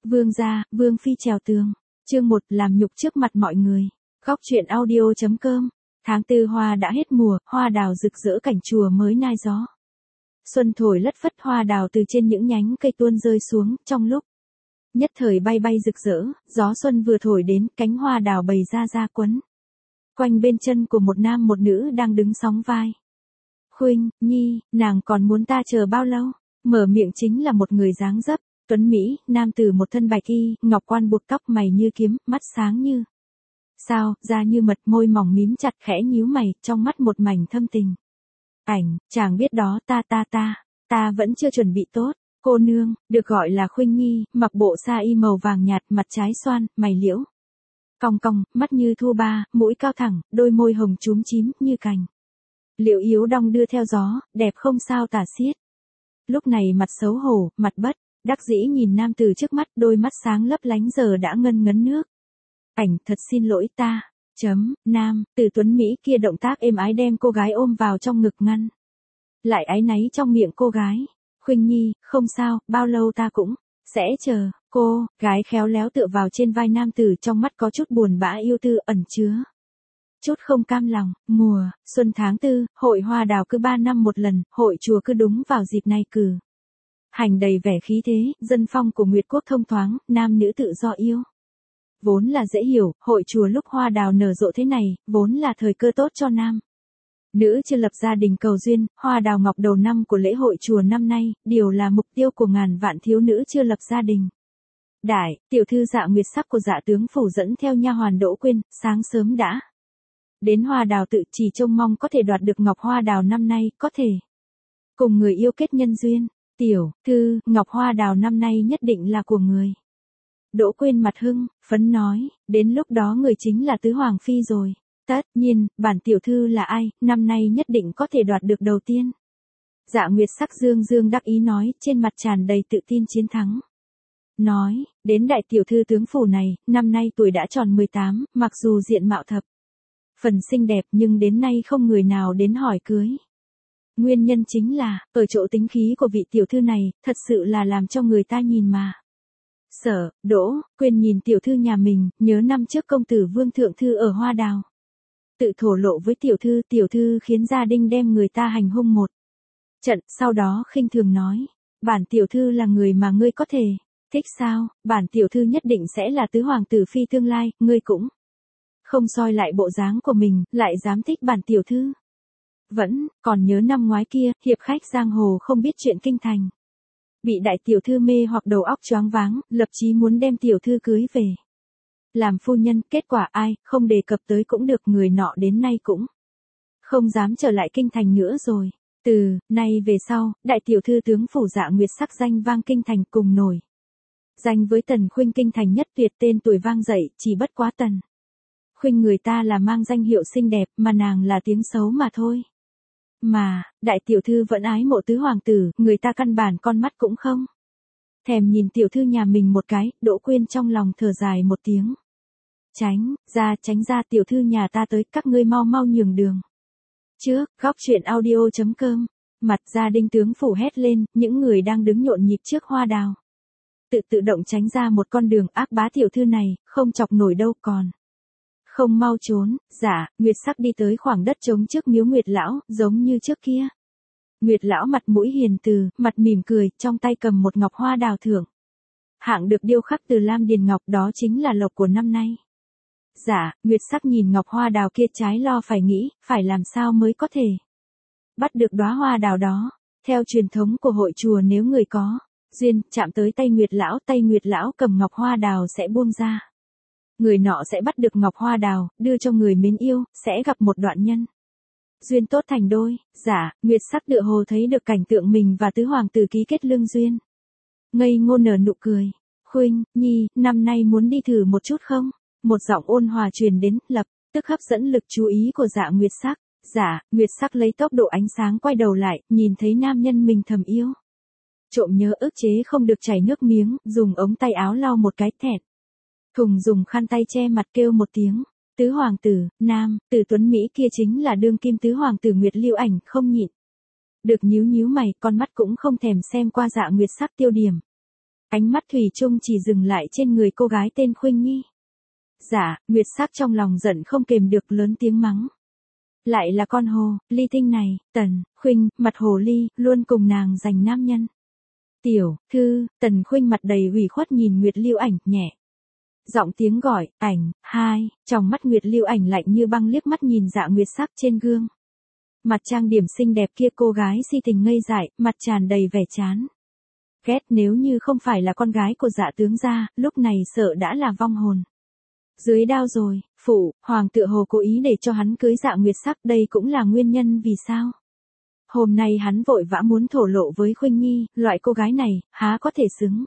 Vương gia, Vương phi trèo tường. Chương 1, làm nhục trước mặt mọi người. Góc truyện audio.com. Tháng 4 hoa đã hết mùa, hoa đào rực rỡ cảnh chùa mới nai gió. Xuân thổi lất phất hoa đào từ trên những nhánh cây tuôn rơi xuống, trong lúc nhất thời bay bay rực rỡ, gió xuân vừa thổi đến, cánh hoa đào bày ra quấn quanh bên chân của một nam một nữ đang đứng sóng vai. Khuynh Nhi, nàng còn muốn ta chờ bao lâu? Mở miệng chính là một người dáng dấp tuấn mỹ, nam tử một thân bạch y, ngọc quan buộc tóc, mày như kiếm, mắt sáng như sao, da như mật, môi mỏng mím chặt, khẽ nhíu mày, trong mắt một mảnh thâm tình. Ảnh, chàng biết đó, ta vẫn chưa chuẩn bị tốt. Cô nương, được gọi là Khuynh Nhi, mặc bộ sa y màu vàng nhạt, mặt trái xoan, mày liễu cong cong, mắt như thu ba, mũi cao thẳng, đôi môi hồng chúm chím như cành liễu yếu đong đưa theo gió, đẹp không sao tả xiết. Lúc này mặt xấu hổ, mặt bất đắc dĩ nhìn nam tử trước mắt, đôi mắt sáng lấp lánh giờ đã ngân ngấn nước. Ảnh, thật xin lỗi ta. Nam tử tuấn Mỹ kia động tác êm ái đem cô gái ôm vào trong ngực ngăn lại áy náy trong miệng cô gái. Khuynh Nhi, không sao, bao lâu ta cũng sẽ chờ. Cô gái khéo léo tựa vào trên vai nam tử, trong mắt có chút buồn bã yêu tư ẩn chứa chút không cam lòng. Mùa xuân tháng 4, hội hoa đào cứ 3 năm một lần, hội chùa cứ đúng vào dịp này cử hành đầy vẻ khí thế, dân phong của Nguyệt Quốc thông thoáng, nam nữ tự do yêu. Vốn là dễ hiểu, hội chùa lúc hoa đào nở rộ thế này, vốn là thời cơ tốt cho nam nữ chưa lập gia đình cầu duyên. Hoa đào ngọc đầu năm của lễ hội chùa năm nay, điều là mục tiêu của ngàn vạn thiếu nữ chưa lập gia đình. Đại tiểu thư Dạ Nguyệt Sắc của Dạ tướng phủ dẫn theo nha hoàn Đỗ Quyên, sáng sớm đã đến hoa đào tự, chỉ trông mong có thể đoạt được ngọc hoa đào năm nay, có thể cùng người yêu kết nhân duyên. Tiểu thư, ngọc hoa đào năm nay nhất định là của người. Đỗ Quyên mặt hưng phấn nói, đến lúc đó người chính là tứ hoàng phi rồi. Tất nhiên, bản tiểu thư là ai, năm nay nhất định có thể đoạt được đầu tiên. Dạ Nguyệt Sắc dương đắc ý nói, trên mặt tràn đầy tự tin chiến thắng. Nói, đến đại tiểu thư tướng phủ này, năm nay tuổi đã tròn 18, mặc dù diện mạo thập phần xinh đẹp nhưng đến nay không người nào đến hỏi cưới. Nguyên nhân chính là, ở chỗ tính khí của vị tiểu thư này, thật sự là làm cho người ta nhìn mà sợ. Đỗ Quyên nhìn tiểu thư nhà mình, nhớ năm trước công tử Vương Thượng Thư ở hoa đào tự thổ lộ với tiểu thư khiến gia đình đem người ta hành hung một trận, sau đó khinh thường nói, bản tiểu thư là người mà ngươi có thể thích sao? Bản tiểu thư nhất định sẽ là tứ hoàng tử phi tương lai, ngươi cũng không soi lại bộ dáng của mình, lại dám thích bản tiểu thư. Vẫn còn nhớ năm ngoái kia, hiệp khách giang hồ không biết chuyện kinh thành, bị đại tiểu thư mê hoặc đầu óc choáng váng, lập chí muốn đem tiểu thư cưới về làm phu nhân, kết quả ai không đề cập tới cũng được, người nọ đến nay cũng không dám trở lại kinh thành nữa rồi. Từ nay về sau, đại tiểu thư tướng phủ Dạ Nguyệt Sắc danh vang kinh thành, cùng nổi danh với Tần Khuynh, kinh thành nhất tuyệt, tên tuổi vang dậy, chỉ bất quá Tần Khuynh người ta là mang danh hiệu xinh đẹp, mà nàng là tiếng xấu mà thôi. Mà đại tiểu thư vẫn ái mộ tứ hoàng tử, người ta căn bản con mắt cũng không thèm nhìn tiểu thư nhà mình một cái. Đỗ Quyên trong lòng thở dài một tiếng. Tránh ra, tiểu thư nhà ta tới, các ngươi mau nhường đường. Trước, góc truyện audio.com, mặt gia đình tướng phủ hét lên, những người đang đứng nhộn nhịp trước hoa đào tự động tránh ra một con đường. Ác bá tiểu thư này, không chọc nổi đâu, còn không mau trốn. Dạ Nguyệt Sắc đi tới khoảng đất trống trước miếu Nguyệt lão, giống như trước kia. Nguyệt lão mặt mũi hiền từ, mặt mỉm cười, trong tay cầm một ngọc hoa đào thưởng hạng được điêu khắc từ lam điền ngọc, đó chính là lộc của năm nay. Dạ Nguyệt Sắc nhìn ngọc hoa đào kia, trái lo phải nghĩ, phải làm sao mới có thể bắt được đóa hoa đào đó. Theo truyền thống của hội chùa, nếu người có duyên chạm tới tay Nguyệt lão cầm ngọc hoa đào sẽ buông ra, người nọ sẽ bắt được ngọc hoa đào, đưa cho người mến yêu, sẽ gặp một đoạn nhân duyên tốt thành đôi. Dạ Nguyệt Sắc tựa hồ thấy được cảnh tượng mình và tứ hoàng tử ký kết lương duyên, ngây ngô nở nụ cười. Khuynh Nhi, năm nay muốn đi thử một chút không? Một giọng ôn hòa truyền đến, lập tức hấp dẫn lực chú ý của Dạ Nguyệt Sắc. Dạ Nguyệt Sắc lấy tốc độ ánh sáng quay đầu lại, nhìn thấy nam nhân mình thầm yêu trộm nhớ, ức chế không được chảy nước miếng, dùng ống tay áo lau một cái, thẹn thùng dùng khăn tay che mặt kêu một tiếng. Tứ hoàng tử, nam tử tuấn Mỹ kia chính là đương kim tứ hoàng tử Nguyệt Lưu Ảnh, không nhịn được nhíu mày, con mắt cũng không thèm xem qua Dạ Nguyệt Sắc tiêu điểm. Ánh mắt thủy chung chỉ dừng lại trên người cô gái tên Khuynh Nhi. Dạ, Nguyệt Sắc trong lòng giận không kềm được lớn tiếng mắng. Lại là con hồ ly tinh này, Tần Khuynh, mặt hồ ly, luôn cùng nàng giành nam nhân. Tiểu thư, Tần Khuynh mặt đầy ủy khuất nhìn Nguyệt Lưu Ảnh, nhẹ giọng tiếng gọi, ảnh, hai, trong mắt Nguyệt Lưu Ảnh lạnh như băng liếc mắt nhìn Dạ Nguyệt Sắc trên gương. Mặt trang điểm xinh đẹp kia cô gái si tình ngây dại, mặt tràn đầy vẻ chán ghét, nếu như không phải là con gái của Dạ tướng gia, lúc này sợ đã là vong hồn dưới đao rồi. Phụ hoàng tựa hồ cố ý để cho hắn cưới Dạ Nguyệt Sắc, đây cũng là nguyên nhân vì sao hôm nay hắn vội vã muốn thổ lộ với Khuynh Nhi, loại cô gái này, há có thể xứng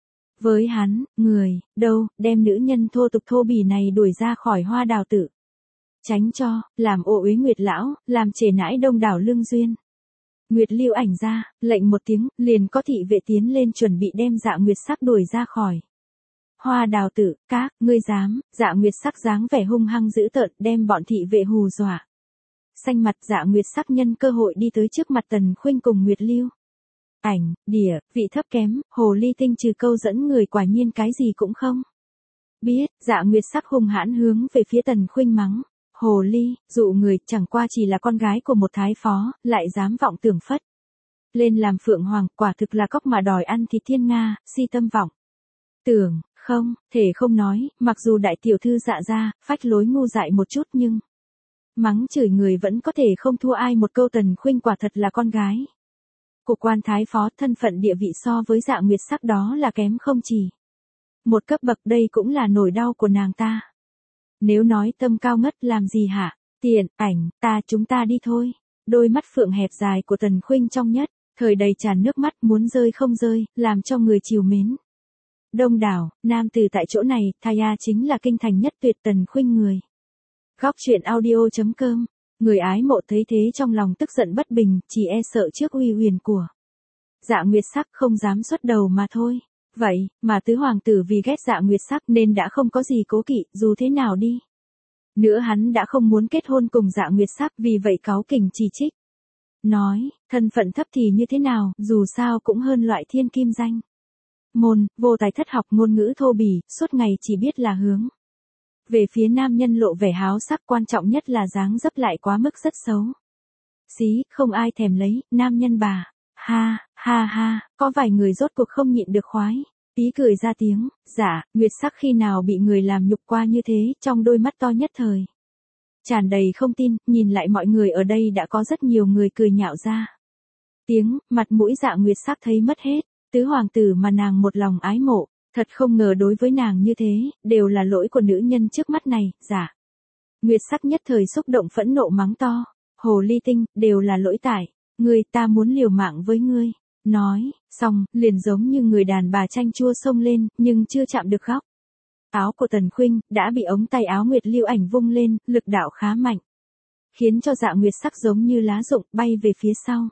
với hắn. Người, đâu, đem nữ nhân thô tục thô bỉ này đuổi ra khỏi Hoa Đào tự. Tránh cho, làm ô uế Nguyệt lão, làm trễ nãi đông đảo lương duyên. Nguyệt Lưu Ảnh ra, lệnh một tiếng, liền có thị vệ tiến lên chuẩn bị đem Dạ Nguyệt Sắc đuổi ra khỏi Hoa Đào tự. Các ngươi dám? Dạ Nguyệt Sắc dáng vẻ hung hăng dữ tợn, đem bọn thị vệ hù dọa. Xanh mặt Dạ Nguyệt Sắc nhân cơ hội đi tới trước mặt Tần Khuynh cùng Nguyệt Lưu Ảnh, địa vị thấp kém, hồ ly tinh trừ câu dẫn người quả nhiên cái gì cũng không biết. Dạ Nguyệt Sắc hung hãn hướng về phía Tần Khuynh mắng. Hồ ly, dụ người, chẳng qua chỉ là con gái của một thái phó, lại dám vọng tưởng phất lên làm phượng hoàng, quả thực là cóc mà đòi ăn thịt thiên nga, si tâm vọng tưởng, không thể không nói, mặc dù đại tiểu thư Dạ gia phách lối ngu dại một chút nhưng mắng chửi người vẫn có thể không thua ai một câu. Tần Khuynh quả thật là con gái của quan thái phó, thân phận địa vị so với Dạ Nguyệt Sắc đó là kém không chỉ một cấp bậc, đây cũng là nỗi đau của nàng ta. Nếu nói tâm cao ngất làm gì hả? Tiện, ảnh, chúng ta đi thôi. Đôi mắt phượng hẹp dài của Tần Khuynh trong nhất thời đầy tràn nước mắt, muốn rơi không rơi, làm cho người trìu mến. Đông đảo, nam từ tại chỗ này, Thaya chính là kinh thành nhất tuyệt. Tần Khuynh người. Góc truyện audio.com. Người ái mộ thấy thế trong lòng tức giận bất bình, chỉ e sợ trước uy huyền của Dạ Nguyệt Sắc không dám xuất đầu mà thôi. Vậy, mà tứ hoàng tử vì ghét Dạ Nguyệt Sắc nên đã không có gì cố kỵ, dù thế nào đi nữa hắn đã không muốn kết hôn cùng Dạ Nguyệt Sắc, vì vậy cáu kỉnh chỉ trích. Nói, thân phận thấp thì như thế nào, dù sao cũng hơn loại thiên kim danh môn, vô tài thất học, ngôn ngữ thô bỉ, suốt ngày chỉ biết là hướng về phía nam nhân, lộ vẻ háo sắc, quan trọng nhất là dáng dấp lại quá mức rất xấu xí, không ai thèm lấy, nam nhân bà. Ha, ha ha, có vài người rốt cuộc không nhịn được khoái tí cười ra tiếng. Dạ, Nguyệt Sắc khi nào bị người làm nhục qua như thế, trong đôi mắt to nhất thời tràn đầy không tin, nhìn lại mọi người ở đây đã có rất nhiều người cười nhạo ra tiếng, mặt mũi Dạ Nguyệt Sắc thấy mất hết. Tứ hoàng tử mà nàng một lòng ái mộ, thật không ngờ đối với nàng như thế, đều là lỗi của nữ nhân trước mắt này. Dạ Nguyệt Sắc nhất thời xúc động phẫn nộ mắng to. Hồ ly tinh, đều là lỗi tại ngươi, ta muốn liều mạng với ngươi. Nói, xong, liền giống như người đàn bà chanh chua xông lên, nhưng chưa chạm được góc áo của Tần Khuynh, đã bị ống tay áo Nguyệt Lưu Ảnh vung lên, lực đạo khá mạnh, khiến cho Dạ Nguyệt Sắc giống như lá rụng, bay về phía sau.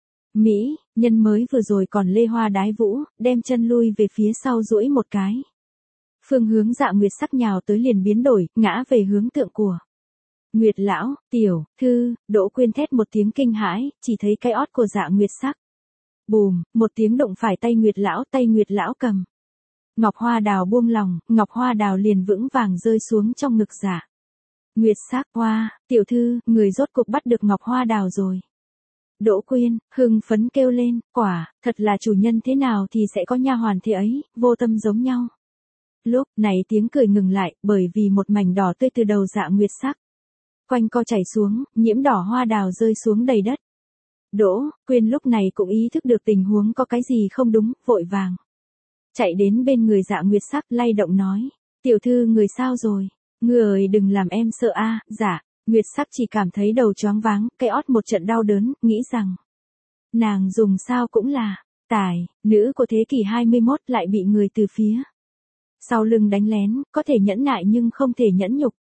Mỹ, nhân mới vừa rồi còn lê hoa đái vũ, đem chân lui về phía sau duỗi một cái. Phương hướng Dạ Nguyệt Sắc nhào tới liền biến đổi, ngã về hướng tượng của Nguyệt lão, tiểu thư. Đỗ Quyên thét một tiếng kinh hãi, chỉ thấy cái ót của Dạ Nguyệt Sắc bùm, một tiếng động phải tay Nguyệt lão cầm ngọc hoa đào buông lòng, ngọc hoa đào liền vững vàng rơi xuống trong ngực Dạ Nguyệt Sắc. Hoa, tiểu thư, người rốt cục bắt được ngọc hoa đào rồi. Đỗ Quyên hưng phấn kêu lên, quả thật là chủ nhân thế nào thì sẽ có nha hoàn thế ấy, vô tâm giống nhau. Lúc này tiếng cười ngừng lại, bởi vì một mảnh đỏ tươi từ đầu Dạ Nguyệt Sắc quanh co chảy xuống, nhiễm đỏ hoa đào rơi xuống đầy đất. Đỗ Quyên lúc này cũng ý thức được tình huống có cái gì không đúng, vội vàng chạy đến bên người Dạ Nguyệt Sắc, lay động nói, tiểu thư người sao rồi? Người đừng làm em sợ a. Dạ Nguyệt Sắc chỉ cảm thấy đầu choáng váng, cái ót một trận đau đớn, nghĩ rằng nàng dùng sao cũng là tài nữ của thế kỷ 21 lại bị người từ phía sau lưng đánh lén, có thể nhẫn nại nhưng không thể nhẫn nhục.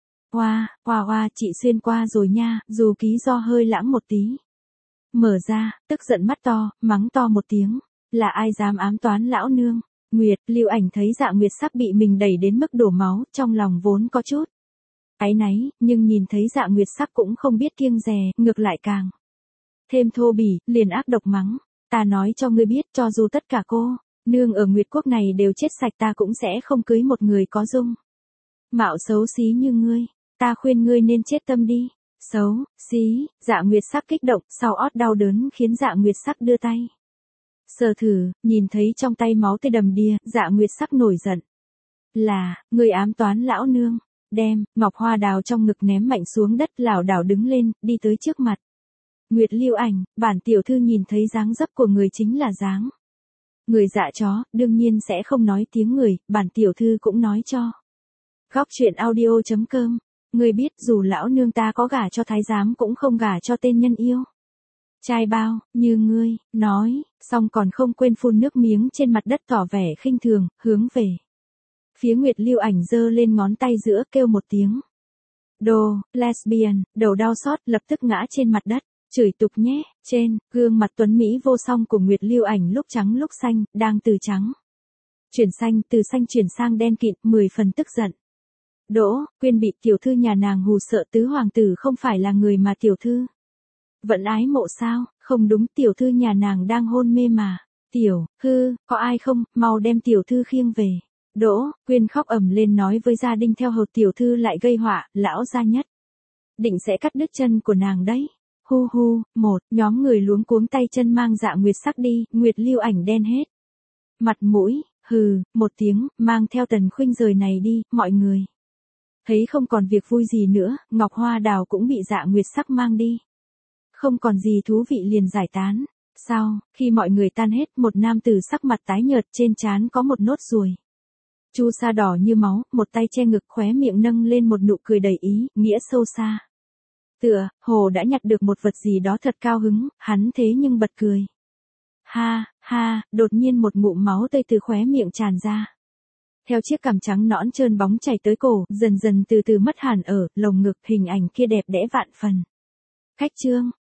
Hoa, chị xuyên qua rồi nha, dù ký do hơi lãng một tí. Mở ra, tức giận mắt to, mắng to một tiếng, là ai dám ám toán lão nương? Nguyệt Lưu Ảnh thấy Dạ Nguyệt Sắc bị mình đẩy đến mức đổ máu, trong lòng vốn có chút áy náy, nhưng nhìn thấy Dạ Nguyệt Sắc cũng không biết kiêng dè, ngược lại càng thêm thô bỉ, liền ác độc mắng. Ta nói cho ngươi biết, cho dù tất cả cô Nương ở Nguyệt Quốc này đều chết sạch ta cũng sẽ không cưới một người có dung mạo xấu xí như ngươi, ta khuyên ngươi nên chết tâm đi. Xấu xí, Dạ Nguyệt Sắc kích động, sau ót đau đớn khiến Dạ Nguyệt Sắc đưa tay sờ thử, nhìn thấy trong tay máu tươi đầm đìa, Dạ Nguyệt Sắc nổi giận. Là, ngươi ám toán lão nương, đem ngọc hoa đào trong ngực ném mạnh xuống đất, lảo đảo đứng lên, đi tới trước mặt Nguyệt Lưu Ảnh. Bản tiểu thư nhìn thấy dáng dấp của người chính là dáng người dạ chó, đương nhiên sẽ không nói tiếng người, bản tiểu thư cũng nói cho. Góc truyện audio.com. Ngươi biết dù lão nương ta có gả cho thái giám cũng không gả cho tên nhân yêu trai bao như ngươi. Nói xong còn không quên phun nước miếng trên mặt đất tỏ vẻ khinh thường, hướng về phía Nguyệt Lưu Ảnh giơ lên ngón tay giữa, kêu một tiếng đồ lesbian, đầu đau xót, lập tức ngã trên mặt đất, chửi tục nhé. Trên gương mặt tuấn mỹ vô song của Nguyệt Lưu Ảnh lúc trắng lúc xanh, đang từ trắng chuyển xanh, từ xanh chuyển sang đen kịt, 10 phần tức giận. Đỗ Quyên bị tiểu thư nhà nàng hù sợ, tứ hoàng tử không phải là người mà tiểu thư vẫn ái mộ sao? Không đúng, tiểu thư nhà nàng đang hôn mê mà. Tiểu có ai không, mau đem tiểu thư khiêng về. Đỗ Quyên khóc ầm lên nói với gia đình theo hầu, tiểu thư lại gây họa, lão gia nhất định sẽ cắt đứt chân của nàng đấy. Hu hu, một nhóm người luống cuống tay chân mang Dạ Nguyệt Sắc đi. Nguyệt Lưu Ảnh đen hết mặt mũi, hừ một tiếng, mang theo Tần Khuynh rời này đi. Mọi người thấy không còn việc vui gì nữa, ngọc hoa đào cũng bị Dạ Nguyệt Sắc mang đi. Không còn gì thú vị liền giải tán. Sau khi mọi người tan hết, một nam tử sắc mặt tái nhợt, trên trán có một nốt ruồi chu sa đỏ như máu, một tay che ngực, khóe miệng nâng lên một nụ cười đầy ý nghĩa sâu xa. Tựa hồ đã nhặt được một vật gì đó thật cao hứng, hắn thế nhưng bật cười. Ha ha, đột nhiên một ngụm máu tươi từ khóe miệng tràn ra. Theo chiếc cằm trắng nõn trơn bóng chảy tới cổ, dần dần từ từ mất hẳn ở lồng ngực, hình ảnh kia đẹp đẽ vạn phần. Khách trương,